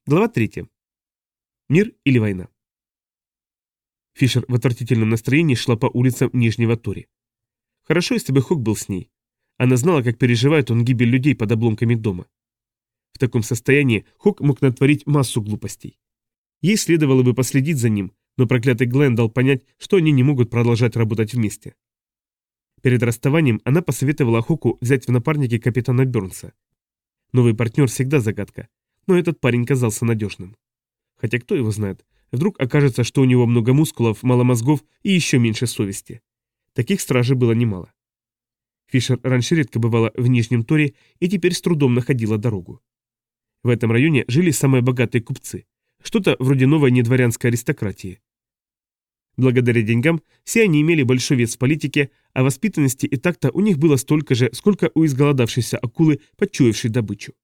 Глава 3. Мир или война? Фишер в отвратительном настроении шла по улицам Нижнего Тори. Хорошо, если бы Хок был с ней. Она знала, как переживает он гибель людей под обломками дома. В таком состоянии Хок мог натворить массу глупостей. Ей следовало бы последить за ним, но проклятый Глен дал понять, что они не могут продолжать работать вместе. Перед расставанием она посоветовала Хоку взять в напарники капитана Бёрнса. Новый партнер всегда загадка, но этот парень казался надежным. Хотя кто его знает, вдруг окажется, что у него много мускулов, мало мозгов и еще меньше совести. Таких стражей было немало. Фишер раньше редко бывала в Нижнем Торе и теперь с трудом находила дорогу. В этом районе жили самые богатые купцы, что-то вроде новой недворянской аристократии. Благодаря деньгам все они имели большой вес в политике, а воспитанности и такта у них было столько же, сколько у изголодавшейся акулы, почуявшей добычу.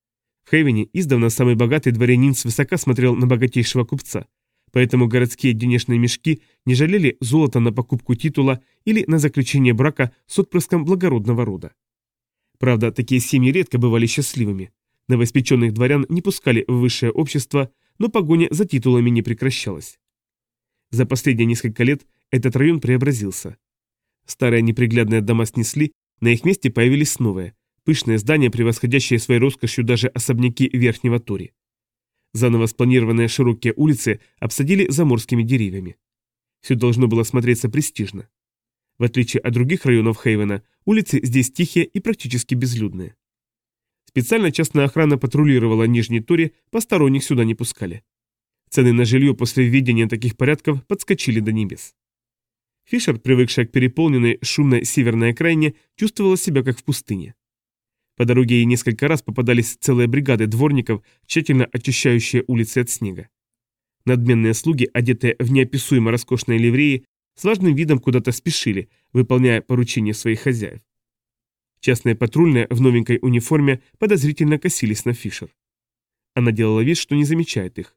В Хейвене издавна самый богатый дворянин свысока смотрел на богатейшего купца, поэтому городские денежные мешки не жалели золота на покупку титула или на заключение брака с отпрыском благородного рода. Правда, такие семьи редко бывали счастливыми. Новоиспеченных дворян не пускали в высшее общество, но погоня за титулами не прекращалась. За последние несколько лет этот район преобразился. Старые неприглядные дома снесли, на их месте появились новые, пышные здания, превосходящие своей роскошью даже особняки Верхнего Тори. Заново спланированные широкие улицы обсадили заморскими деревьями. Все должно было смотреться престижно. В отличие от других районов Хейвена, улицы здесь тихие и практически безлюдные. Специально частная охрана патрулировала Нижний Тори, посторонних сюда не пускали. Цены на жилье после введения таких порядков подскочили до небес. Фишер, привыкшая к переполненной, шумной северной окраине, чувствовала себя как в пустыне. По дороге ей несколько раз попадались целые бригады дворников, тщательно очищающие улицы от снега. Надменные слуги, одетые в неописуемо роскошные ливреи, с важным видом куда-то спешили, выполняя поручения своих хозяев. Частные патрульные в новенькой униформе подозрительно косились на Фишер. Она делала вид, что не замечает их.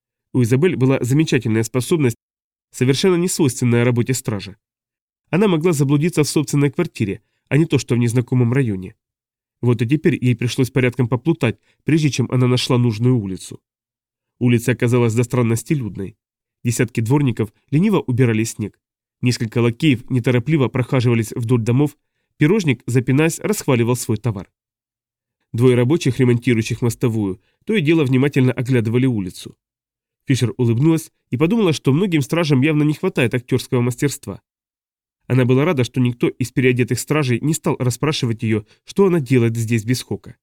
У Изабель была замечательная способность, совершенно несвойственная работе стража. Она могла заблудиться в собственной квартире, а не то что в незнакомом районе. Вот и теперь ей пришлось порядком поплутать, прежде чем она нашла нужную улицу. Улица оказалась до странности людной. Десятки дворников лениво убирали снег. Несколько лакеев неторопливо прохаживались вдоль домов, пирожник, запинаясь, расхваливал свой товар. Двое рабочих, ремонтирующих мостовую, то и дело внимательно оглядывали улицу. Фишер улыбнулась и подумала, что многим стражам явно не хватает актерского мастерства. Она была рада, что никто из переодетых стражей не стал расспрашивать ее, что она делает здесь без Хока.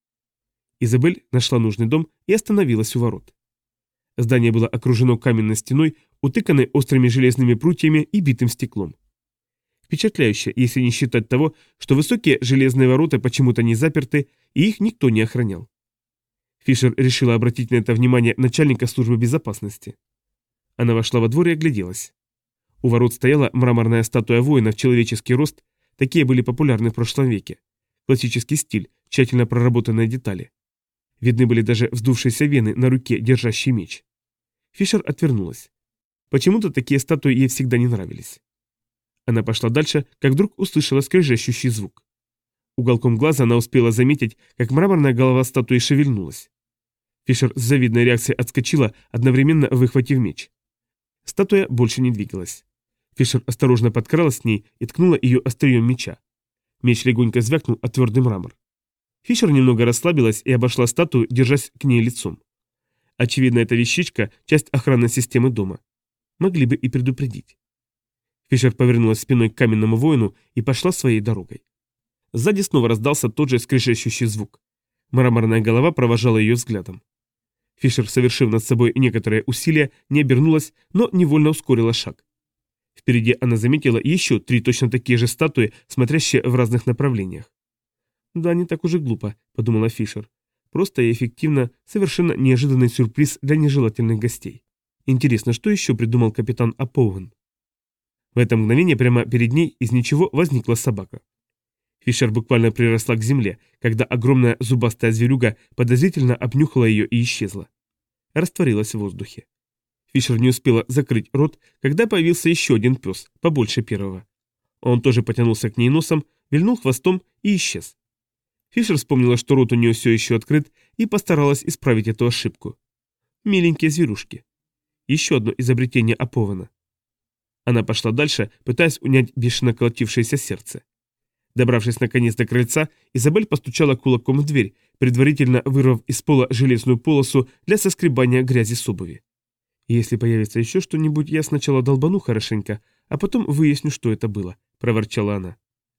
Изабель нашла нужный дом и остановилась у ворот. Здание было окружено каменной стеной, утыканной острыми железными прутьями и битым стеклом. Впечатляюще, если не считать того, что высокие железные ворота почему-то не заперты, и их никто не охранял. Фишер решила обратить на это внимание начальника службы безопасности. Она вошла во двор и огляделась. У ворот стояла мраморная статуя воина в человеческий рост, такие были популярны в прошлом веке. Классический стиль, тщательно проработанные детали. Видны были даже вздувшиеся вены на руке, держащий меч. Фишер отвернулась. Почему-то такие статуи ей всегда не нравились. Она пошла дальше, как вдруг услышала скрежещущий звук. Уголком глаза она успела заметить, как мраморная голова статуи шевельнулась. Фишер с завидной реакцией отскочила, одновременно выхватив меч. Статуя больше не двигалась. Фишер осторожно подкралась к ней и ткнула ее острием меча. Меч легонько звякнул о твердый мрамор. Фишер немного расслабилась и обошла статую, держась к ней лицом. Очевидно, эта вещичка – часть охранной системы дома. Могли бы и предупредить. Фишер повернулась спиной к каменному воину и пошла своей дорогой. Сзади снова раздался тот же скрежещущий звук. Мраморная голова провожала ее взглядом. Фишер, совершив над собой некоторые усилия, не обернулась, но невольно ускорила шаг. Впереди она заметила еще 3 точно такие же статуи, смотрящие в разных направлениях. «Да, не так уж и глупо», — подумала Фишер. «Просто и эффективно, совершенно неожиданный сюрприз для нежелательных гостей. Интересно, что еще придумал капитан Аповен?» В это мгновение прямо перед ней из ничего возникла собака. Фишер буквально приросла к земле, когда огромная зубастая зверюга подозрительно обнюхала ее и исчезла. Растворилась в воздухе. Фишер не успела закрыть рот, когда появился еще один пес, побольше первого. Он тоже потянулся к ней носом, вильнул хвостом и исчез. Фишер вспомнила, что рот у нее все еще открыт, и постаралась исправить эту ошибку. Миленькие зверушки. Еще одно изобретение Апована. Она пошла дальше, пытаясь унять бешено колотившееся сердце. Добравшись наконец до крыльца, Изабель постучала кулаком в дверь, предварительно вырвав из пола железную полосу для соскребания грязи с обуви. «Если появится еще что-нибудь, я сначала долбану хорошенько, а потом выясню, что это было», — проворчала она.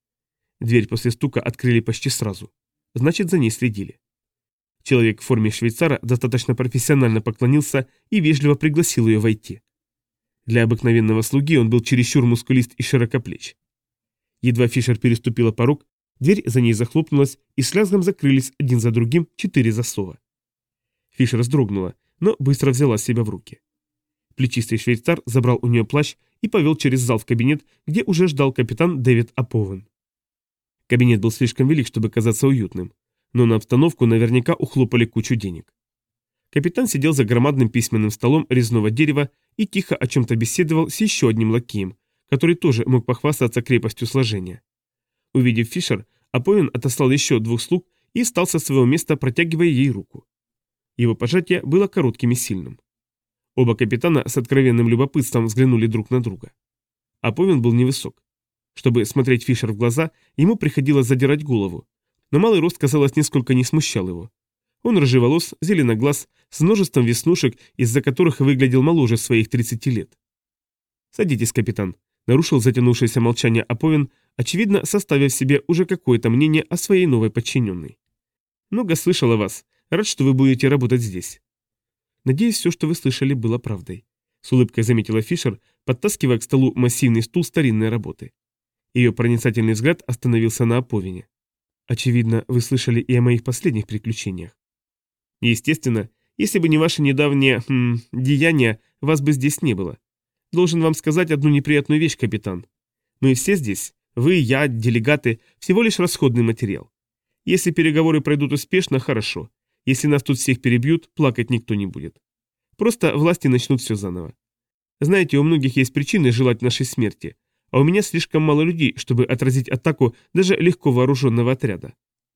Дверь после стука открыли почти сразу. Значит, за ней следили. Человек в форме швейцара достаточно профессионально поклонился и вежливо пригласил ее войти. Для обыкновенного слуги он был чересчур мускулист и широкоплеч. Едва Фишер переступила порог, дверь за ней захлопнулась, и с лязгом закрылись один за другим 4 засова. Фишер вздрогнула, но быстро взяла себя в руки. Плечистый швейцар забрал у нее плащ и повел через зал в кабинет, где уже ждал капитан Дэвид Апован. Кабинет был слишком велик, чтобы казаться уютным, но на обстановку наверняка ухлопали кучу денег. Капитан сидел за громадным письменным столом резного дерева и тихо о чем-то беседовал с еще одним лакеем, который тоже мог похвастаться крепостью сложения. Увидев Фишер, Апован отослал еще 2 слуг и встал со своего места, протягивая ей руку. Его пожатие было коротким и сильным. Оба капитана с откровенным любопытством взглянули друг на друга. Апован был невысок. Чтобы смотреть Фишер в глаза, ему приходилось задирать голову, но малый рост, казалось, нисколько не смущал его. Он рыжеволос, зеленоглаз, с множеством веснушек, из-за которых выглядел моложе своих 30 лет. «Садитесь, капитан», — нарушил затянувшееся молчание Апован, очевидно, составив себе уже какое-то мнение о своей новой подчиненной. «Много слышал о вас. Рад, что вы будете работать здесь». «Надеюсь, все, что вы слышали, было правдой», — с улыбкой заметила Фишер, подтаскивая к столу массивный стул старинной работы. Ее проницательный взгляд остановился на Аповине. «Очевидно, вы слышали и о моих последних приключениях». «Естественно, если бы не ваши недавние, деяния, вас бы здесь не было. Должен вам сказать одну неприятную вещь, капитан. Мы все здесь, вы, я, делегаты, всего лишь расходный материал. Если переговоры пройдут успешно, хорошо. Если нас тут всех перебьют, плакать никто не будет. Просто власти начнут все заново. Знаете, у многих есть причины желать нашей смерти, а у меня слишком мало людей, чтобы отразить атаку даже легко вооруженного отряда.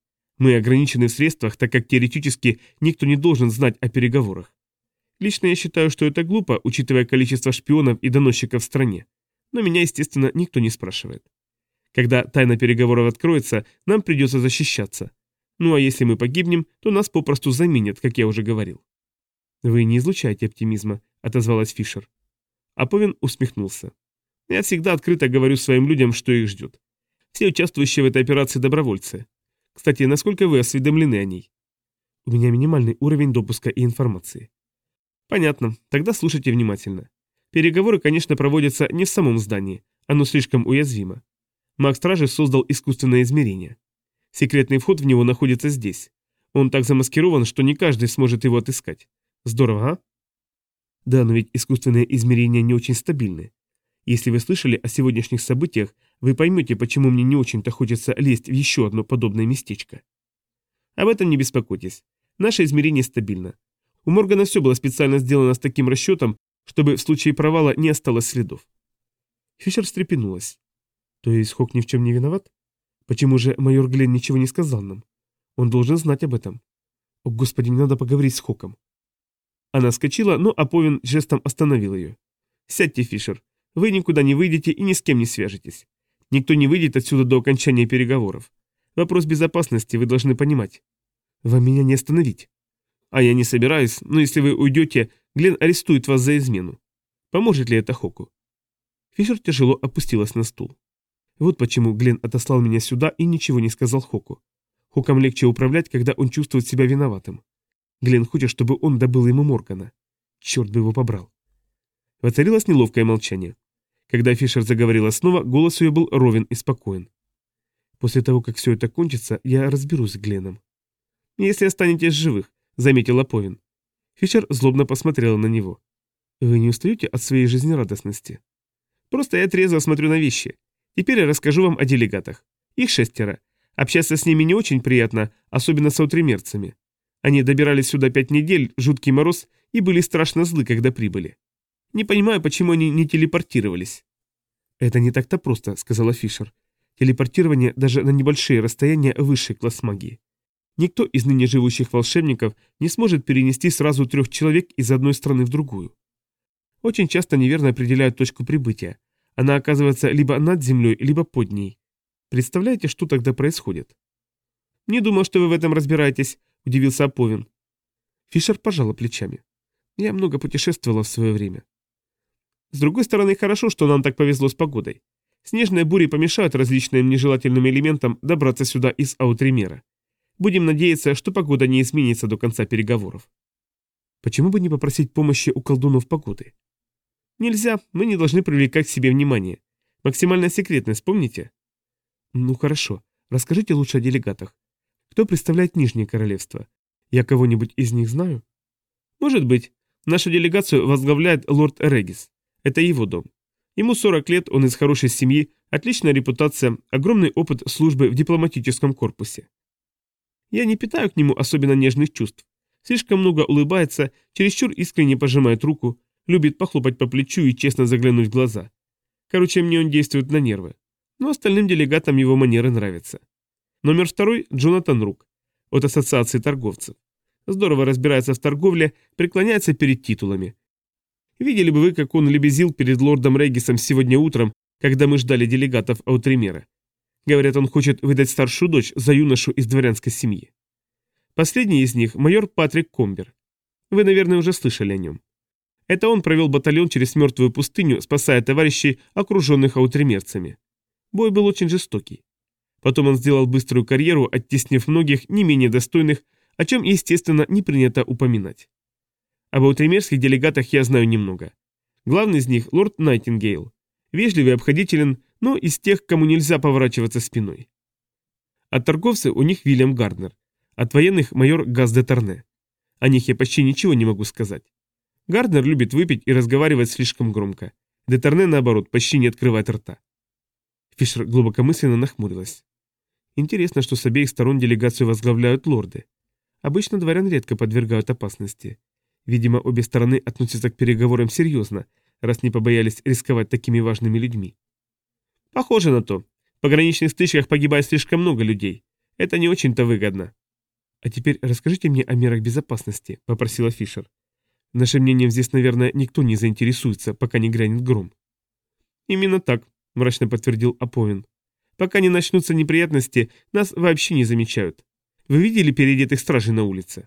Мы ограничены в средствах, так как теоретически никто не должен знать о переговорах. Лично я считаю, что это глупо, учитывая количество шпионов и доносчиков в стране. Но меня, естественно, никто не спрашивает. Когда тайна переговоров откроется, нам придется защищаться. Ну а если мы погибнем, то нас попросту заменят, как я уже говорил». «Вы не излучаете оптимизма», — отозвалась Фишер. Апован усмехнулся. «Я всегда открыто говорю своим людям, что их ждет. Все участвующие в этой операции добровольцы. Кстати, насколько вы осведомлены о ней?» «У меня минимальный уровень допуска и информации». «Понятно. Тогда слушайте внимательно. Переговоры, конечно, проводятся не в самом здании. Оно слишком уязвимо. Маг-стражи создал искусственное измерение. Секретный вход в него находится здесь. Он так замаскирован, что не каждый сможет его отыскать. Здорово, а?» «Да, но ведь искусственные измерения не очень стабильны. Если вы слышали о сегодняшних событиях, вы поймете, почему мне не очень-то хочется лезть в еще одно подобное местечко. Об этом не беспокойтесь. Наше измерение стабильно. У Моргана все было специально сделано с таким расчетом, чтобы в случае провала не осталось следов». Фишер встрепенулась. «То есть Хок ни в чем не виноват? Почему же майор Гленн ничего не сказал нам? Он должен знать об этом. О, господи, мне надо поговорить с Хоком». Она вскочила, но Апован жестом остановил ее. «Сядьте, Фишер. Вы никуда не выйдете и ни с кем не свяжетесь. Никто не выйдет отсюда до окончания переговоров. Вопрос безопасности вы должны понимать. Вам меня не остановить. А я не собираюсь, но если вы уйдете, Гленн арестует вас за измену. Поможет ли это Хоку?» Фишер тяжело опустилась на стул. Вот почему Гленн отослал меня сюда и ничего не сказал Хоку. Хоком легче управлять, когда он чувствует себя виноватым. Гленн хочет, чтобы он добыл ему Моргана. Черт бы его побрал. Воцарилось неловкое молчание. Когда Фишер заговорила снова, голос ее был ровен и спокоен. «После того, как все это кончится, я разберусь с Гленном». «Если останетесь живых», — заметил Апован. Фишер злобно посмотрела на него. «Вы не устаете от своей жизнерадостности?» «Просто я трезво смотрю на вещи. Теперь я расскажу вам о делегатах. Их 6. Общаться с ними не очень приятно, особенно с аутримерцами. Они добирались сюда 5 недель, жуткий мороз, и были страшно злы, когда прибыли. Не понимаю, почему они не телепортировались». «Это не так-то просто», — сказала Фишер. «Телепортирование даже на небольшие расстояния — высший класс магии. Никто из ныне живущих волшебников не сможет перенести сразу 3 человек из одной страны в другую. Очень часто неверно определяют точку прибытия. Она оказывается либо над землей, либо под ней. Представляете, что тогда происходит? «Не думал, что вы в этом разбираетесь», – удивился Аповин. Фишер пожала плечами. «Я много путешествовала в свое время». «С другой стороны, хорошо, что нам так повезло с погодой. Снежные бури помешают различным нежелательным элементам добраться сюда из Аутримера. Будем надеяться, что погода не изменится до конца переговоров». «Почему бы не попросить помощи у колдунов погоды?» «Нельзя, мы не должны привлекать к себе внимание. Максимальная секретность, помните?» «Ну хорошо, расскажите лучше о делегатах. Кто представляет Нижнее Королевство? Я кого-нибудь из них знаю?» «Может быть. Нашу делегацию возглавляет лорд Регис. Это его дом. Ему 40 лет, он из хорошей семьи, отличная репутация, огромный опыт службы в дипломатическом корпусе. Я не питаю к нему особенно нежных чувств. Слишком много улыбается, чересчур искренне пожимает руку, любит похлопать по плечу и честно заглянуть в глаза. Короче, мне он действует на нервы. Но остальным делегатам его манеры нравятся. Номер 2 – Джонатан Рук, от Ассоциации торговцев. Здорово разбирается в торговле, преклоняется перед титулами. Видели бы вы, как он лебезил перед лордом Регисом сегодня утром, когда мы ждали делегатов Аутримера. Говорят, он хочет выдать старшую дочь за юношу из дворянской семьи. Последний из них – майор Патрик Комбер. Вы, наверное, уже слышали о нем. Это он провел батальон через мертвую пустыню, спасая товарищей, окруженных аутримерцами. Бой был очень жестокий. Потом он сделал быструю карьеру, оттеснив многих не менее достойных, о чем, естественно, не принято упоминать. Об аутримерских делегатах я знаю немного. Главный из них – лорд Найтингейл. Вежливый и обходителен, но из тех, кому нельзя поворачиваться спиной. От торговцев у них Вильям Гарднер, от военных – майор Газ де Торне. О них я почти ничего не могу сказать. Гарднер любит выпить и разговаривать слишком громко. Де Торне, наоборот, почти не открывает рта. Фишер глубокомысленно нахмурилась. Интересно, что с обеих сторон делегацию возглавляют лорды. Обычно дворян редко подвергают опасности. Видимо, обе стороны относятся к переговорам серьезно, раз не побоялись рисковать такими важными людьми. Похоже на то. В пограничных стычках погибает слишком много людей. Это не очень-то выгодно. А теперь расскажите мне о мерах безопасности, попросила Фишер. Нашим мнением здесь, наверное, никто не заинтересуется, пока не грянет гром. Именно так, мрачно подтвердил Аповин. Пока не начнутся неприятности, нас вообще не замечают. Вы видели переодетых стражей на улице?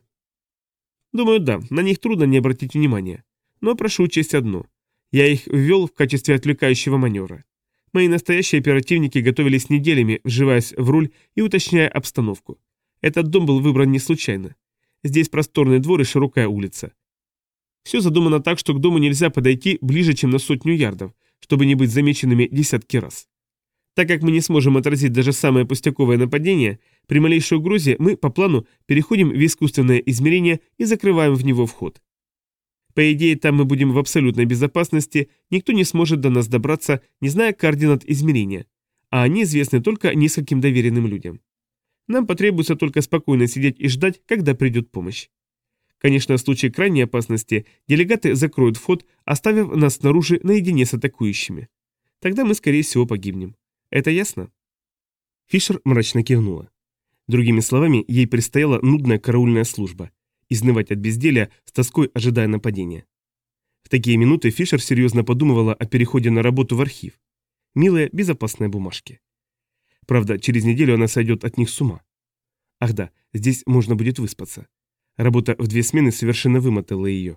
Думаю, да, на них трудно не обратить внимания. Но прошу учесть одно. Я их ввел в качестве отвлекающего маневра. Мои настоящие оперативники готовились неделями, вживаясь в руль и уточняя обстановку. Этот дом был выбран не случайно. Здесь просторный двор и широкая улица. Все задумано так, что к дому нельзя подойти ближе, чем на 100 ярдов, чтобы не быть замеченными десятки раз. Так как мы не сможем отразить даже самое пустяковое нападение, при малейшей угрозе мы по плану переходим в искусственное измерение и закрываем в него вход. По идее, там мы будем в абсолютной безопасности, никто не сможет до нас добраться, не зная координат измерения, а они известны только нескольким доверенным людям. Нам потребуется только спокойно сидеть и ждать, когда придет помощь. Конечно, в случае крайней опасности делегаты закроют вход, оставив нас снаружи наедине с атакующими. Тогда мы, скорее всего, погибнем. Это ясно?» Фишер мрачно кивнула. Другими словами, ей предстояла нудная караульная служба. Изнывать от безделия, с тоской ожидая нападения. В такие минуты Фишер серьезно подумывала о переходе на работу в архив. Милые, безопасные бумажки. Правда, через неделю она сойдет от них с ума. Ах да, здесь можно будет выспаться. Работа в 2 смены совершенно вымотала ее.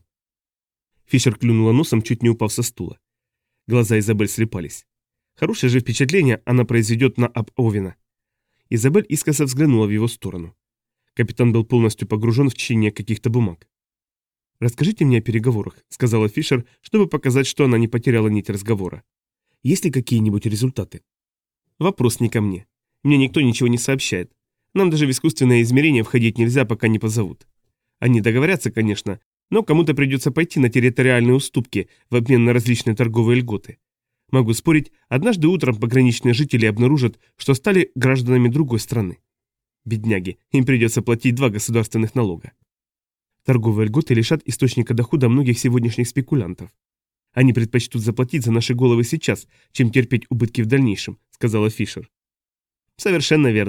Фишер клюнула носом, чуть не упав со стула. Глаза Изабель слепались. Хорошее же впечатление она произведет на Ап-Овена. Изабель искоса взглянула в его сторону. Капитан был полностью погружен в чтение каких-то бумаг. «Расскажите мне о переговорах», — сказала Фишер, чтобы показать, что она не потеряла нить разговора. «Есть ли какие-нибудь результаты?» «Вопрос не ко мне. Мне никто ничего не сообщает. Нам даже в искусственное измерение входить нельзя, пока не позовут. Они договорятся, конечно, но кому-то придется пойти на территориальные уступки в обмен на различные торговые льготы. Могу спорить, однажды утром пограничные жители обнаружат, что стали гражданами другой страны. Бедняги, им придется платить 2 государственных налога. Торговые льготы лишат источника дохода многих сегодняшних спекулянтов. Они предпочтут заплатить за наши головы сейчас, чем терпеть убытки в дальнейшем, сказала Фишер. Совершенно верно.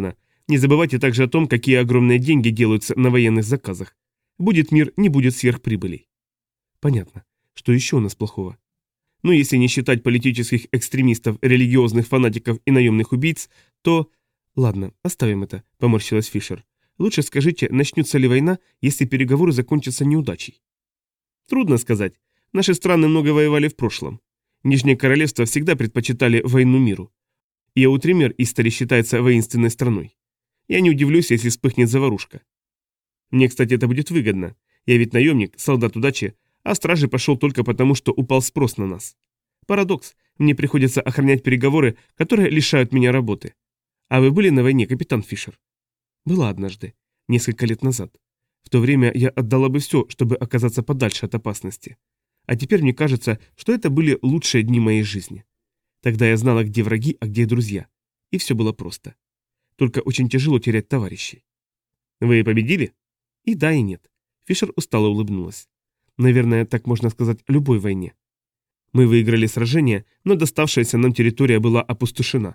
Не забывайте также о том, какие огромные деньги делаются на военных заказах. Будет мир, не будет сверхприбылей. Понятно. Что еще у нас плохого? Ну, если не считать политических экстремистов, религиозных фанатиков и наемных убийц, то... Ладно, оставим это, поморщилась Фишер. Лучше скажите, начнется ли война, если переговоры закончатся неудачей? Трудно сказать. Наши страны много воевали в прошлом. Нижнее королевство всегда предпочитали войну миру. И Аутример Истори считается воинственной страной. Я не удивлюсь, если вспыхнет заварушка. Мне, кстати, это будет выгодно. Я ведь наемник, солдат удачи, а стражи пошел только потому, что упал спрос на нас. Парадокс. Мне приходится охранять переговоры, которые лишают меня работы. А вы были на войне, капитан Фишер? Была однажды, несколько лет назад. В то время я отдала бы все, чтобы оказаться подальше от опасности. А теперь мне кажется, что это были лучшие дни моей жизни. Тогда я знала, где враги, а где друзья. И все было просто. Только очень тяжело терять товарищей. Вы победили? И да, и нет. Фишер устало улыбнулась. Наверное, так можно сказать о любой войне. Мы выиграли сражение, но доставшаяся нам территория была опустошена.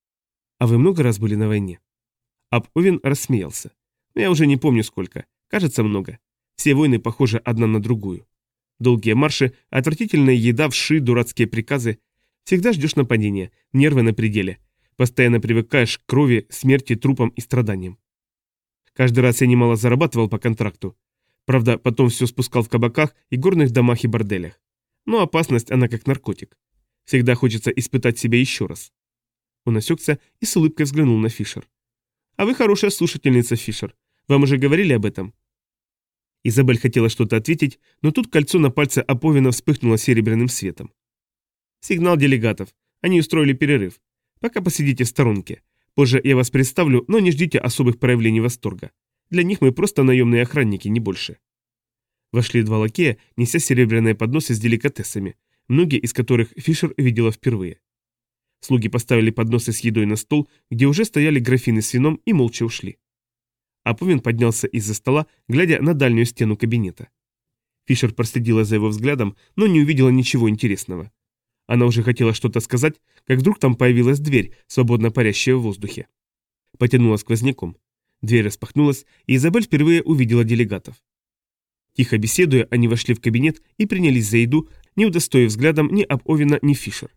А вы много раз были на войне? Ап-Овен рассмеялся. Я уже не помню сколько. Кажется, много. Все войны похожи одна на другую. Долгие марши, отвратительная еда, вши, дурацкие приказы. Всегда ждешь нападения, нервы на пределе. Постоянно привыкаешь к крови, смерти, трупам и страданиям. Каждый раз я немало зарабатывал по контракту. Правда, потом все спускал в кабаках и горных домах и борделях. Но опасность, она как наркотик. Всегда хочется испытать себя еще раз. Он осекся и с улыбкой взглянул на Фишер. «А вы хорошая слушательница, Фишер. Вам уже говорили об этом?» Изабель хотела что-то ответить, но тут кольцо на пальце Аповина вспыхнуло серебряным светом. «Сигнал делегатов. Они устроили перерыв. Пока посидите в сторонке. Позже я вас представлю, но не ждите особых проявлений восторга. Для них мы просто наемные охранники, не больше». Вошли два лакея, неся серебряные подносы с деликатесами, многие из которых Фишер видела впервые. Слуги поставили подносы с едой на стол, где уже стояли графины с вином, и молча ушли. Аповин поднялся из-за стола, глядя на дальнюю стену кабинета. Фишер проследила за его взглядом, но не увидела ничего интересного. Она уже хотела что-то сказать, как вдруг там появилась дверь, свободно парящая в воздухе. Потянула сквозняком. Дверь распахнулась, и Изабель впервые увидела делегатов. Тихо беседуя, они вошли в кабинет и принялись за еду, не удостоив взглядом ни Ап-Овена, ни Фишер.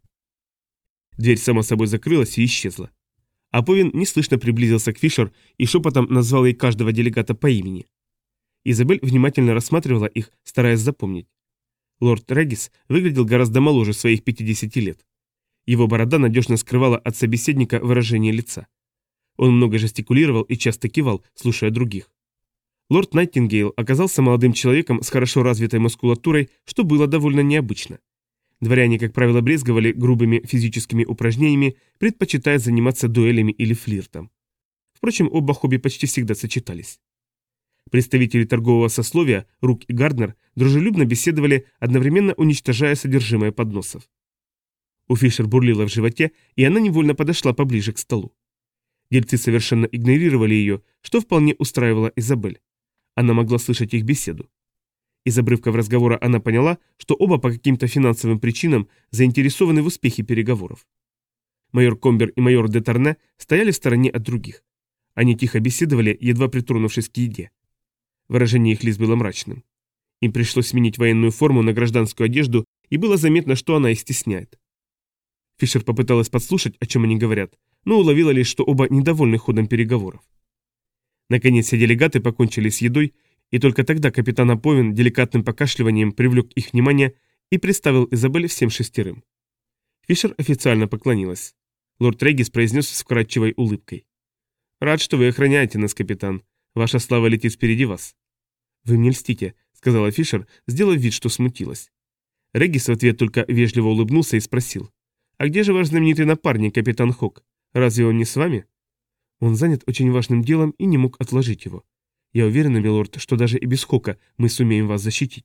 Дверь сама собой закрылась и исчезла. Аповин неслышно приблизился к Фишер и шепотом назвал ей каждого делегата по имени. Изабель внимательно рассматривала их, стараясь запомнить. Лорд Регис выглядел гораздо моложе своих 50 лет. Его борода надежно скрывала от собеседника выражение лица. Он много жестикулировал и часто кивал, слушая других. Лорд Найтингейл оказался молодым человеком с хорошо развитой мускулатурой, что было довольно необычно. Дворяне, как правило, брезговали грубыми физическими упражнениями, предпочитая заниматься дуэлями или флиртом. Впрочем, оба хобби почти всегда сочетались. Представители торгового сословия, Рук и Гарднер, дружелюбно беседовали, одновременно уничтожая содержимое подносов. У Фишер бурлило в животе, и она невольно подошла поближе к столу. Дельцы совершенно игнорировали ее, что вполне устраивало Изабель. Она могла слышать их беседу. Из обрывков разговора она поняла, что оба по каким-то финансовым причинам заинтересованы в успехе переговоров. Майор Комбер и майор де Торне стояли в стороне от других. Они тихо беседовали, едва притронувшись к еде. Выражение их лиц было мрачным. Им пришлось сменить военную форму на гражданскую одежду, и было заметно, что она их стесняет. Фишер попыталась подслушать, о чем они говорят, но уловила лишь, что оба недовольны ходом переговоров. Наконец все делегаты покончили с едой, и только тогда капитан Аповин деликатным покашливанием привлек их внимание и представил Изабель всем шестерым. Фишер официально поклонилась. Лорд Регис произнес с вкрадчивой улыбкой. «Рад, что вы охраняете нас, капитан. Ваша слава летит впереди вас». «Вы мне льстите», — сказала Фишер, сделав вид, что смутилась. Регис в ответ только вежливо улыбнулся и спросил. «А где же ваш знаменитый напарник, капитан Хок? Разве он не с вами?» Он занят очень важным делом и не мог отложить его. Я уверена, милорд, что даже и без Хока мы сумеем вас защитить.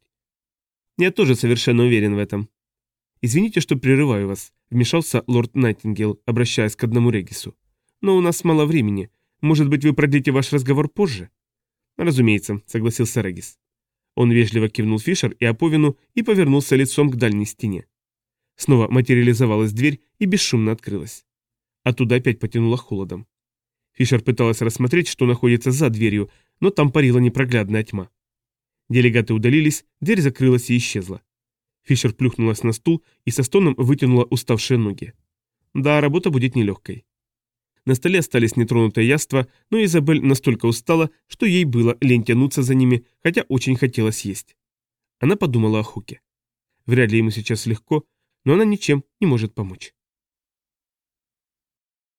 Я тоже совершенно уверен в этом. Извините, что прерываю вас, вмешался лорд Найтингейл, обращаясь к одному Регису. Но у нас мало времени. Может быть, вы продлите ваш разговор позже? Разумеется, согласился Регис. Он вежливо кивнул Фишер и Аповину и повернулся лицом к дальней стене. Снова материализовалась дверь и бесшумно открылась. Оттуда опять потянуло холодом. Фишер пыталась рассмотреть, что находится за дверью, но там парила непроглядная тьма. Делегаты удалились, дверь закрылась и исчезла. Фишер плюхнулась на стул и со стоном вытянула уставшие ноги. Да, работа будет нелегкой. На столе остались нетронутые яства, но Изабель настолько устала, что ей было лень тянуться за ними, хотя очень хотелось есть. Она подумала о Хуке. Вряд ли ему сейчас легко, но она ничем не может помочь.